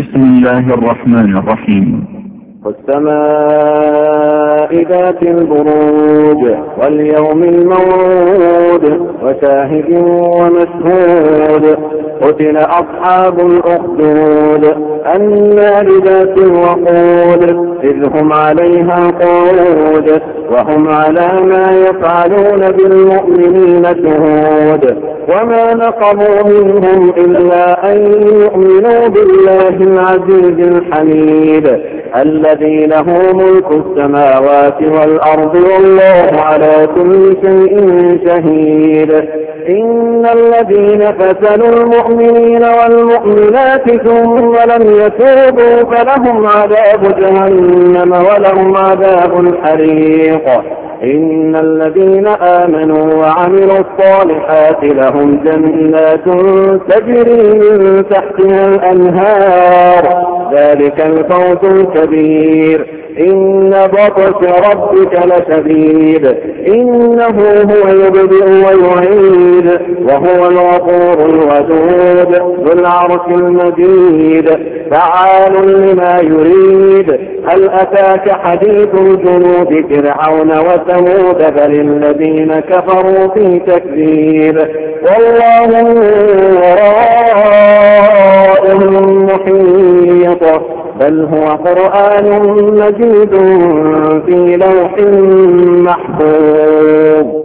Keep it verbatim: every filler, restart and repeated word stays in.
بسم الله الرحمن الرحيم. والسماء ذات البروج واليوم الموعود وشاهد ومشهود قتل أصحاب الأخدود النار ذات الوقود إذ هم عليها قعود وهم على ما يفعلون بالمؤمنين شهود وما نقموا منهم إلا أن يؤمنوا بالله العزيز الحميد الذي له ملك السماوات والأرض والله على كل شيء شهيد. إن الذين فتنوا المؤمنين والمؤمنات ثم لم يتوبوا فلهم عذاب جهنم ولهم عذاب الحريق. إن الذين آمنوا وعملوا الصالحات لهم جنات تجري من تحتها الأنهار ذلك الفوز الكبير. إن بطش ربك لشديد إنه هو يبدئ ويعيد وهو الغفور الودود ذو العرش المجيد فعال لما يريد. هل أتاك حديث الجنود فرعون وثمود بل الذين كفروا في تكذيب والله من ورائهم محيط بل هو قرآن مجيد في لوح محفوظ.